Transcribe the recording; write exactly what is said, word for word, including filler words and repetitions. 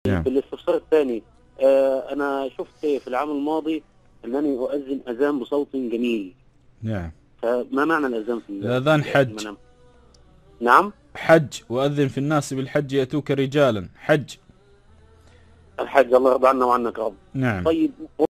نعم. الاستفسار الثاني، آه أنا شفت في العام الماضي أنني أؤذن أذان بصوت جميل. نعم. فما معنى الأذان في الأذان حج. المنام؟ نعم. حج، وأذن في الناس بالحج يأتوك رجالا، حج. الحج، الله يرضى عنا وعنك يا رب. نعم. طيب